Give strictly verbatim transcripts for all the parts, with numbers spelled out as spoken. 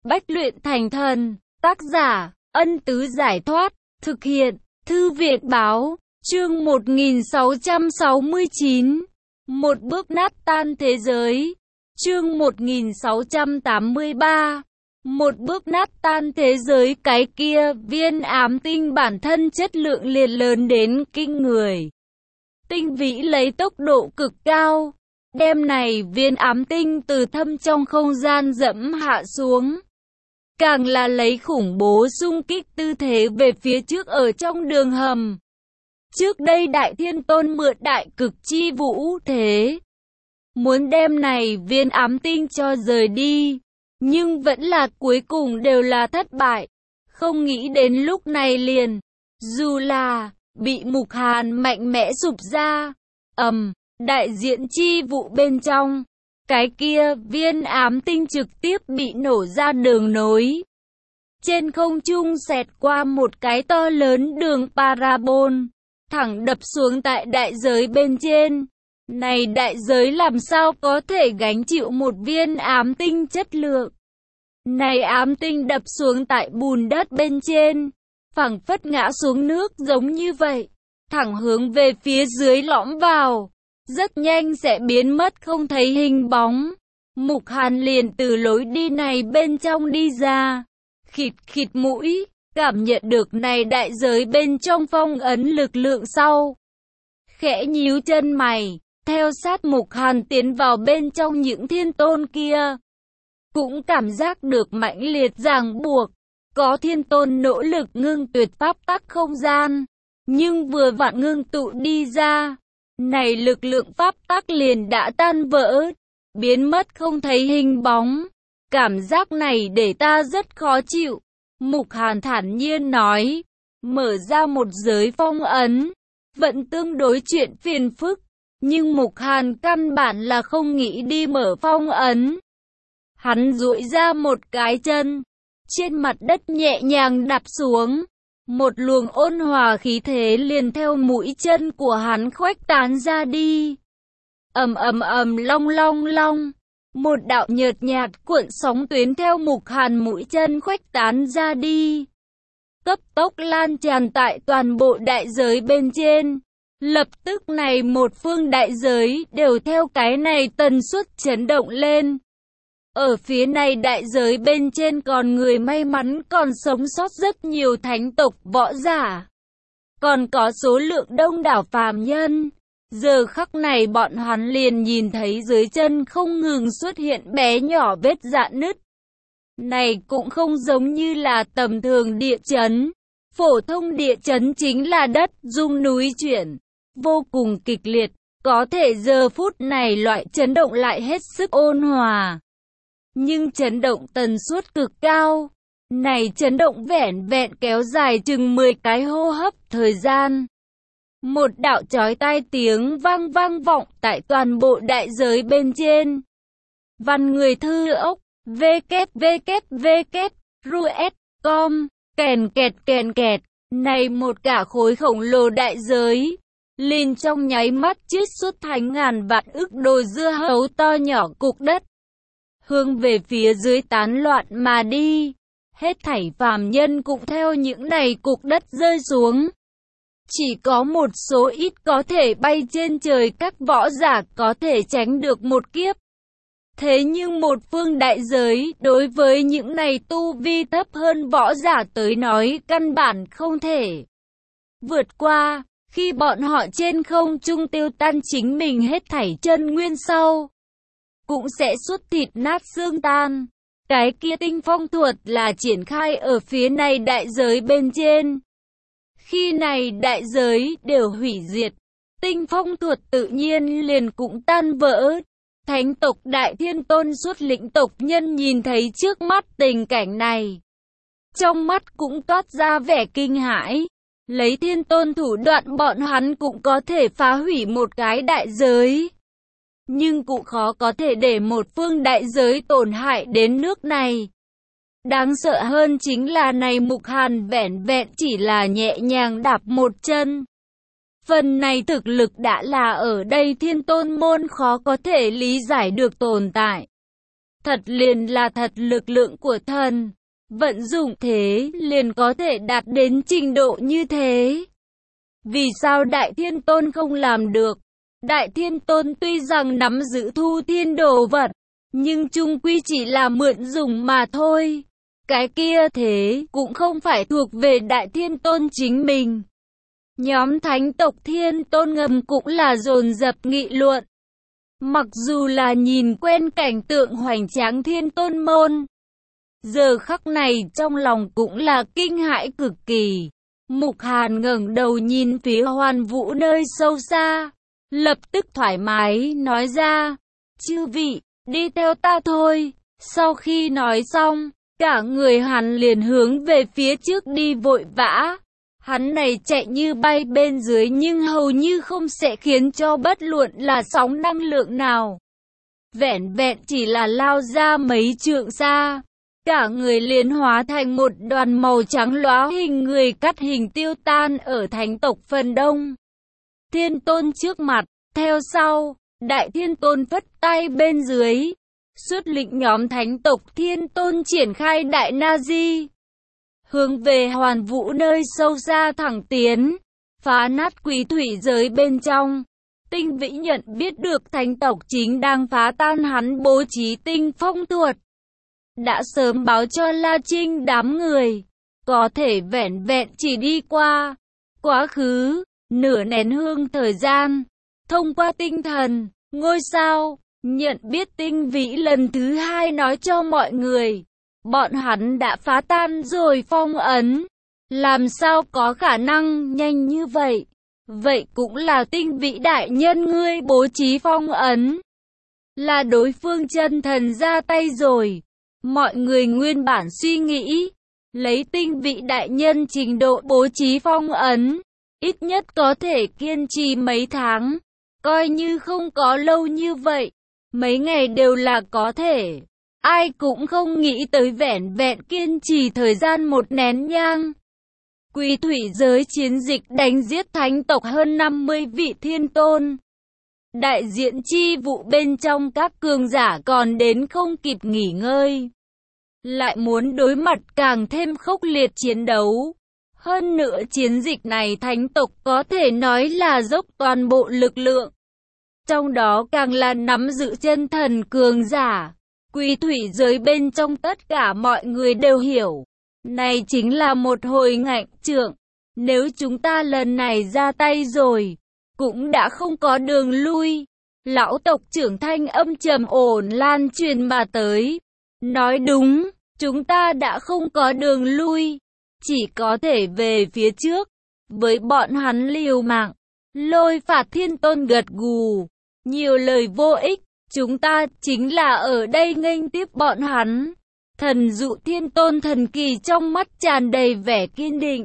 Bách luyện thành thần, tác giả, Ân Tứ Giải Thoát, thực hiện, Thư viện Báo, chương một nghìn sáu trăm sáu mươi chín, một bước nát tan thế giới, chương một nghìn sáu trăm tám mươi ba, một bước nát tan thế giới. Cái kia, viên ám tinh bản thân chất lượng liền lớn đến kinh người. Tinh vĩ lấy tốc độ cực cao, đem này viên ám tinh từ thâm trong không gian dẫm hạ xuống. Càng là lấy khủng bố xung kích tư thế về phía trước ở trong đường hầm. Trước đây Đại Thiên Tôn mượn đại cực chi vũ thế, muốn đem này viên ám tinh cho rời đi, nhưng vẫn là cuối cùng đều là thất bại. Không nghĩ đến lúc này liền, dù là bị Mục Hàn mạnh mẽ sụp ra, ầm, đại diện chi vụ bên trong, cái kia viên ám tinh trực tiếp bị nổ ra đường nối. Trên không trung xẹt qua một cái to lớn đường parabol, thẳng đập xuống tại đại giới bên trên. Này đại giới làm sao có thể gánh chịu một viên ám tinh chất lượng. Này ám tinh đập xuống tại bùn đất bên trên, phẳng phất ngã xuống nước giống như vậy, thẳng hướng về phía dưới lõm vào, rất nhanh sẽ biến mất không thấy hình bóng. Mục Hàn liền từ lối đi này bên trong đi ra, khịt khịt mũi, cảm nhận được này đại giới bên trong phong ấn lực lượng sau. Khẽ nhíu chân mày, theo sát Mục Hàn tiến vào bên trong những thiên tôn kia. Cũng cảm giác được mãnh liệt ràng buộc, có thiên tôn nỗ lực ngưng tuyệt pháp tắc không gian, nhưng vừa vặn ngưng tụ đi ra, này lực lượng pháp tắc liền đã tan vỡ, biến mất không thấy hình bóng. Cảm giác này để ta rất khó chịu. Mục Hàn thản nhiên nói, mở ra một giới phong ấn, vẫn tương đối chuyện phiền phức, nhưng Mục Hàn căn bản là không nghĩ đi mở phong ấn. Hắn duỗi ra một cái chân, trên mặt đất nhẹ nhàng đạp xuống, một luồng ôn hòa khí thế liền theo mũi chân của hắn khuếch tán ra đi. Ầm ầm ầm, long long long, một đạo nhợt nhạt cuộn sóng tuyến theo Mục Hàn mũi chân khuếch tán ra đi, cấp tốc lan tràn tại toàn bộ đại giới bên trên. Lập tức này một phương đại giới đều theo cái này tần suất chấn động lên. Ở phía này đại giới bên trên còn người may mắn còn sống sót rất nhiều thánh tộc võ giả, còn có số lượng đông đảo phàm nhân. Giờ khắc này bọn hắn liền nhìn thấy dưới chân không ngừng xuất hiện bé nhỏ vết rạn nứt. Này cũng không giống như là tầm thường địa chấn. Phổ thông địa chấn chính là đất rung núi chuyển, vô cùng kịch liệt, có thể giờ phút này loại chấn động lại hết sức ôn hòa. Nhưng chấn động tần suất cực cao, này chấn động vẻn vẹn kéo dài chừng mười cái hô hấp thời gian. Một đạo chói tai tiếng vang vang vọng tại toàn bộ đại giới bên trên. Văn người thư ốc, www ruet chấm com, kèn kẹt kèn kẹt, này một cả khối khổng lồ đại giới, liền trong nháy mắt chiết xuất thành ngàn vạn ức đồ dưa hấu to nhỏ cục đất, hướng về phía dưới tán loạn mà đi. Hết thảy phàm nhân cũng theo những này cục đất rơi xuống. Chỉ có một số ít có thể bay trên trời các võ giả có thể tránh được một kiếp. Thế nhưng một phương đại giới đối với những này tu vi thấp hơn võ giả tới nói căn bản không thể vượt qua. Khi bọn họ trên không trung tiêu tan chính mình hết thảy chân nguyên sau, cũng sẽ xuất thịt nát xương tan. Cái kia tinh phong thuật là triển khai ở phía này đại giới bên trên. Khi này đại giới đều hủy diệt, tinh phong thuật tự nhiên liền cũng tan vỡ. Thánh tộc Đại Thiên Tôn xuất lĩnh tộc nhân nhìn thấy trước mắt tình cảnh này, trong mắt cũng toát ra vẻ kinh hãi. Lấy thiên tôn thủ đoạn bọn hắn cũng có thể phá hủy một cái đại giới, nhưng cũng khó có thể để một phương đại giới tổn hại đến nước này. Đáng sợ hơn chính là này Mục Hàn vẻn vẹn chỉ là nhẹ nhàng đạp một chân. Phần này thực lực đã là ở đây thiên tôn môn khó có thể lý giải được tồn tại. thật liền là thật lực lượng của thần. Vận dụng thế liền có thể đạt đến trình độ như thế. Vì sao Đại Thiên Tôn không làm được? Đại Thiên Tôn tuy rằng nắm giữ thu thiên đồ vật, nhưng chung quy chỉ là mượn dùng mà thôi. Cái kia thế cũng không phải thuộc về Đại Thiên Tôn chính mình. Nhóm thánh tộc Thiên Tôn ngầm cũng là dồn dập nghị luận. Mặc dù là nhìn quen cảnh tượng hoành tráng Thiên Tôn môn, giờ khắc này trong lòng cũng là kinh hãi cực kỳ. Mục Hàn ngẩng đầu nhìn phía Hoàn Vũ nơi sâu xa, lập tức thoải mái nói ra, chư vị, đi theo ta thôi. Sau khi nói xong, cả người hắn liền hướng về phía trước đi vội vã. Hắn này chạy như bay bên dưới nhưng hầu như không sẽ khiến cho bất luận là sóng năng lượng nào. Vẹn vẹn chỉ là lao ra mấy trượng xa, cả người liền hóa thành một đoàn màu trắng lóa hình người cắt hình tiêu tan ở thánh tộc phần đông. Thiên Tôn trước mặt, theo sau, Đại Thiên Tôn phất tay bên dưới, xuất lĩnh nhóm thánh tộc Thiên Tôn triển khai đại na di, hướng về Hoàn Vũ nơi sâu xa thẳng tiến, phá nát quỷ thủy giới bên trong. Tinh Vĩ nhận biết được thánh tộc chính đang phá tan hắn bố trí tinh phong thuật, đã sớm báo cho La Trinh đám người, có thể vẻn vẹn chỉ đi qua quá khứ nửa nén hương thời gian, thông qua tinh thần ngôi sao, nhận biết Tinh Vĩ lần thứ hai nói cho mọi người, bọn hắn đã phá tan rồi phong ấn. Làm sao có khả năng nhanh như vậy? Vậy cũng là Tinh Vĩ đại nhân ngươi bố trí phong ấn, là đối phương chân thần ra tay rồi. Mọi người nguyên bản suy nghĩ, lấy Tinh Vĩ đại nhân trình độ bố trí phong ấn, ít nhất có thể kiên trì mấy tháng, coi như không có lâu như vậy, mấy ngày đều là có thể. Ai cũng không nghĩ tới vẻn vẹn kiên trì thời gian một nén nhang. Quỷ thủy giới chiến dịch đánh giết thánh tộc hơn năm mươi vị Thiên Tôn. Đại diện chi vụ bên trong các cường giả còn đến không kịp nghỉ ngơi, lại muốn đối mặt càng thêm khốc liệt chiến đấu. Hơn nữa chiến dịch này thánh tộc có thể nói là dốc toàn bộ lực lượng, trong đó càng là nắm giữ chân thần cường giả. Quỷ thủy giới bên trong tất cả mọi người đều hiểu, này chính là một hồi ngạnh trượng. Nếu chúng ta lần này ra tay rồi, cũng đã không có đường lui. Lão tộc trưởng thanh âm trầm ổn lan truyền mà tới. Nói đúng, chúng ta đã không có đường lui, chỉ có thể về phía trước, với bọn hắn liều mạng. Lôi Phạt Thiên Tôn gật gù, nhiều lời vô ích, chúng ta chính là ở đây nghênh tiếp bọn hắn. Thần Dụ Thiên Tôn thần kỳ trong mắt tràn đầy vẻ kiên định.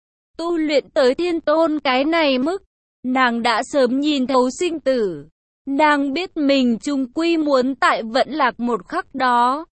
Tu luyện tới Thiên Tôn cái này mức, nàng đã sớm nhìn thấu sinh tử. Nàng biết mình chung quy muốn tại Vận Lạc một khắc đó,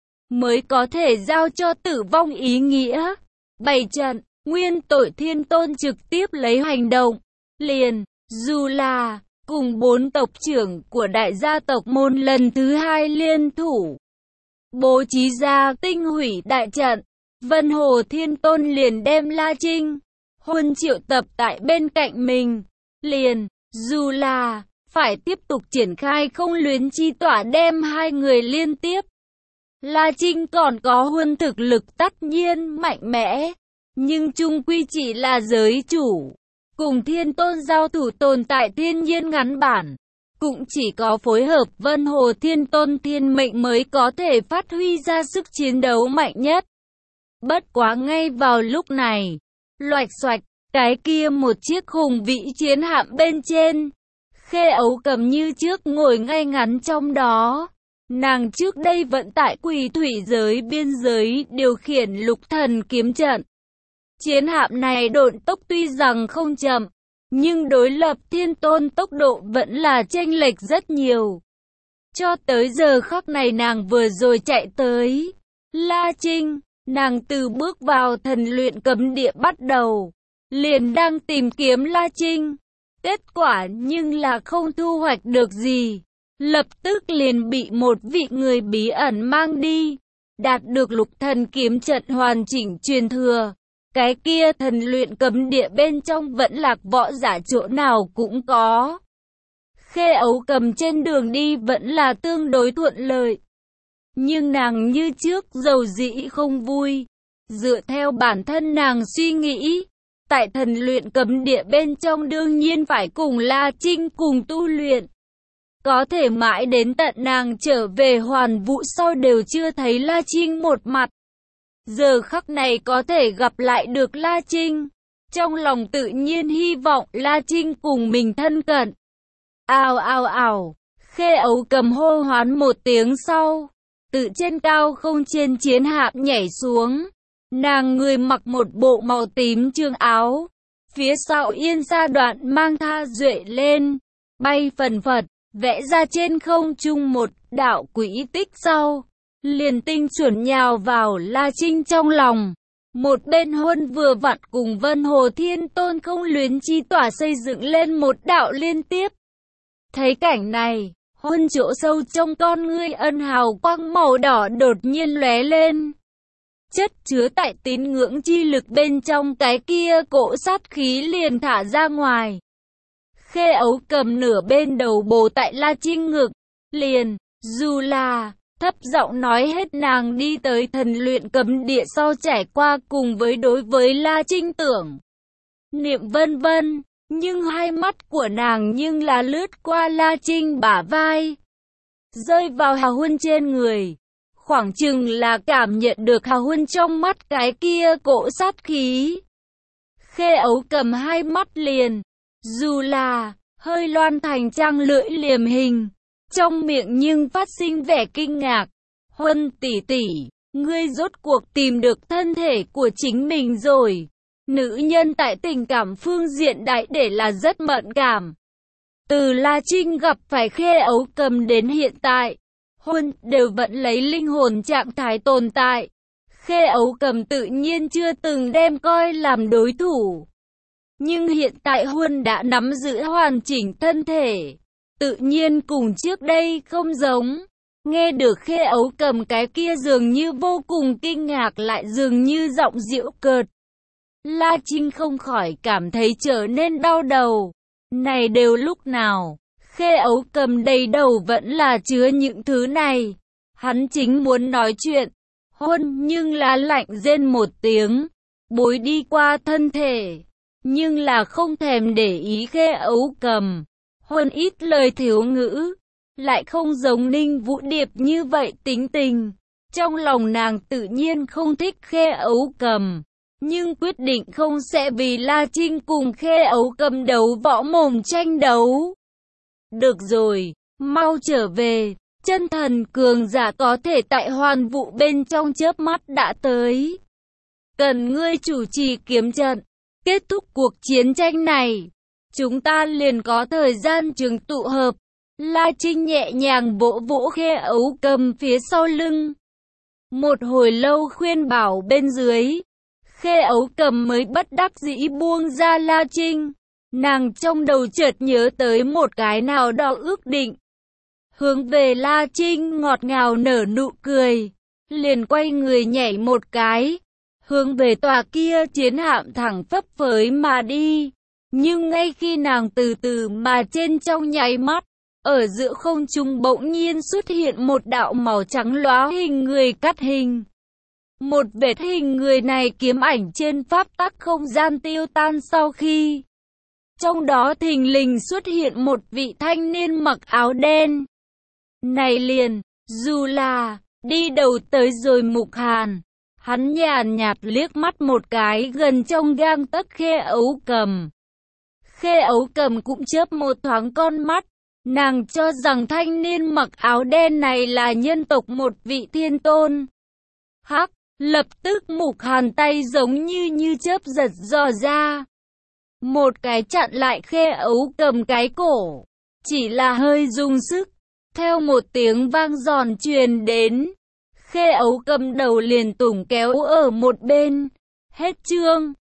mới có thể giao cho tử vong ý nghĩa. Bày trận, nguyên tội Thiên Tôn trực tiếp lấy hành động. Liền, dù là cùng bốn tộc trưởng của đại gia tộc môn lần thứ hai liên thủ, bố trí ra tinh hủy đại trận, Vân Hồ Thiên Tôn liền đem La Trinh Huân triệu tập tại bên cạnh mình. Liền, dù là phải tiếp tục triển khai không luyến chi tỏa đem hai người liên tiếp. La Trinh còn có Huân thực lực tất nhiên mạnh mẽ, nhưng chung quy chỉ là giới chủ, cùng Thiên Tôn giao thủ tồn tại thiên nhiên ngắn bản, cũng chỉ có phối hợp Vân Hồ Thiên Tôn thiên mệnh mới có thể phát huy ra sức chiến đấu mạnh nhất. Bất quá ngay vào lúc này, loạch xoạch, cái kia một chiếc hùng vĩ chiến hạm bên trên, Khê Ấu Cầm như trước ngồi ngay ngắn trong đó. Nàng trước đây vận tại quỷ thủy giới biên giới điều khiển lục thần kiếm trận. Chiến hạm này độn tốc tuy rằng không chậm, nhưng đối lập Thiên Tôn tốc độ vẫn là chênh lệch rất nhiều. Cho tới giờ khắc này nàng vừa rồi chạy tới La Trinh, nàng từ bước vào thần luyện cấm địa bắt đầu, liền đang tìm kiếm La Trinh. Kết quả nhưng là không thu hoạch được gì. lập tức liền bị một vị người bí ẩn mang đi, đạt được lục thần kiếm trận hoàn chỉnh truyền thừa. Cái kia thần luyện cấm địa bên trong vẫn lạc võ giả chỗ nào cũng có. Khê Ấu Cầm trên đường đi vẫn là tương đối thuận lợi. Nhưng nàng như trước dầu dĩ không vui. Dựa theo bản thân nàng suy nghĩ, tại thần luyện cấm địa bên trong đương nhiên phải cùng La Trinh cùng tu luyện. Có thể mãi đến tận nàng trở về Hoàn Vũ sau đều chưa thấy La Trinh một mặt. Giờ khắc này có thể gặp lại được La Trinh. Trong lòng tự nhiên hy vọng La Trinh cùng mình thân cận. Ào ào ào, Khê Ấu Cầm hô hoán một tiếng sau, từ trên cao không trên chiến hạm nhảy xuống. Nàng người mặc một bộ màu tím chương áo, phía sau yên sa đoạn mang tha duệ lên, bay phần phật, vẽ ra trên không trung một đạo quỹ tích sau, liền tinh chuẩn nhào vào La Trinh trong lòng. Một bên Huân vừa vặn cùng Vân Hồ Thiên Tôn không luyến chi tỏa xây dựng lên một đạo liên tiếp. Thấy cảnh này, Huân chỗ sâu trong con ngươi ân hào quang màu đỏ đột nhiên lóe lên. Chất chứa tại tín ngưỡng chi lực bên trong cái kia cỗ sát khí liền thả ra ngoài. Khê Ấu Cầm nửa bên đầu bồ tại La Trinh ngực, liền, dù là, thấp giọng nói hết nàng đi tới thần luyện cấm địa sau trải qua cùng với đối với La Trinh tưởng. Niệm vân vân, nhưng hai mắt của nàng nhưng là lướt qua La Trinh bả vai, rơi vào Hà Huân trên người. Khoảng chừng là cảm nhận được Hà Huân trong mắt cái kia cỗ sát khí. Khê Ấu Cầm hai mắt liền, dù là, hơi loan thành trang lưỡi liềm hình, trong miệng nhưng phát sinh vẻ kinh ngạc. Huân tỷ tỷ, ngươi rốt cuộc tìm được thân thể của chính mình rồi. Nữ nhân tại tình cảm phương diện đại để là rất mẫn cảm. Từ La Trinh gặp phải Khê Ấu Cầm đến hiện tại, Huân đều vẫn lấy linh hồn trạng thái tồn tại. Khê Ấu Cầm tự nhiên chưa từng đem coi làm đối thủ. Nhưng hiện tại Huân đã nắm giữ hoàn chỉnh thân thể, tự nhiên cùng trước đây không giống. Nghe được Khê Ấu Cầm cái kia dường như vô cùng kinh ngạc lại dường như giọng giễu cợt, La Trinh không khỏi cảm thấy trở nên đau đầu. Này đều lúc nào, Khê Ấu Cầm đầy đầu vẫn là chứa những thứ này. Hắn chính muốn nói chuyện, Huân nhưng là lạnh rên một tiếng, bối đi qua thân thể, nhưng là không thèm để ý Khê Ấu Cầm. Huân ít lời thiếu ngữ, lại không giống Ninh Vũ Điệp như vậy tính tình. Trong lòng nàng tự nhiên không thích Khê Ấu Cầm, nhưng quyết định không sẽ vì La Trinh cùng Khê Ấu Cầm đấu võ mồm tranh đấu. Được rồi, mau trở về, chân thần cường giả có thể tại Hoàn Vũ bên trong chớp mắt đã tới. Cần ngươi chủ trì kiếm trận, kết thúc cuộc chiến tranh này, chúng ta liền có thời gian trường tụ hợp. La Trinh nhẹ nhàng vỗ vỗ Khê Ấu Cầm phía sau lưng. Một hồi lâu khuyên bảo bên dưới, Khê Ấu Cầm mới bất đắc dĩ buông ra La Trinh. Nàng trong đầu chợt nhớ tới một cái nào đó ước định. Hướng về La Trinh ngọt ngào nở nụ cười, liền quay người nhảy một cái, hướng về tòa kia chiến hạm thẳng phấp phới mà đi. Nhưng ngay khi nàng từ từ mà trên trong nháy mắt, ở giữa không trung bỗng nhiên xuất hiện một đạo màu trắng lóa hình người cắt hình. Một vệt hình người này kiếm ảnh trên pháp tắc không gian tiêu tan sau khi, trong đó thình lình xuất hiện một vị thanh niên mặc áo đen. Này liền, dù là, đi đầu tới rồi Mục Hàn, hắn nhàn nhạt liếc mắt một cái gần trong gang tấc Khê Ấu Cầm. Khê Ấu Cầm cũng chớp một thoáng con mắt, nàng cho rằng thanh niên mặc áo đen này là nhân tộc một vị thiên tôn. Hắc, lập tức Mục Hàn tay giống như như chớp giật dò ra. Một cái chặn lại Khê Ấu Cầm cái cổ, chỉ là hơi dùng sức, theo một tiếng vang giòn truyền đến, Khê Ấu Cầm đầu liền tủng kéo ở một bên. Hết chương.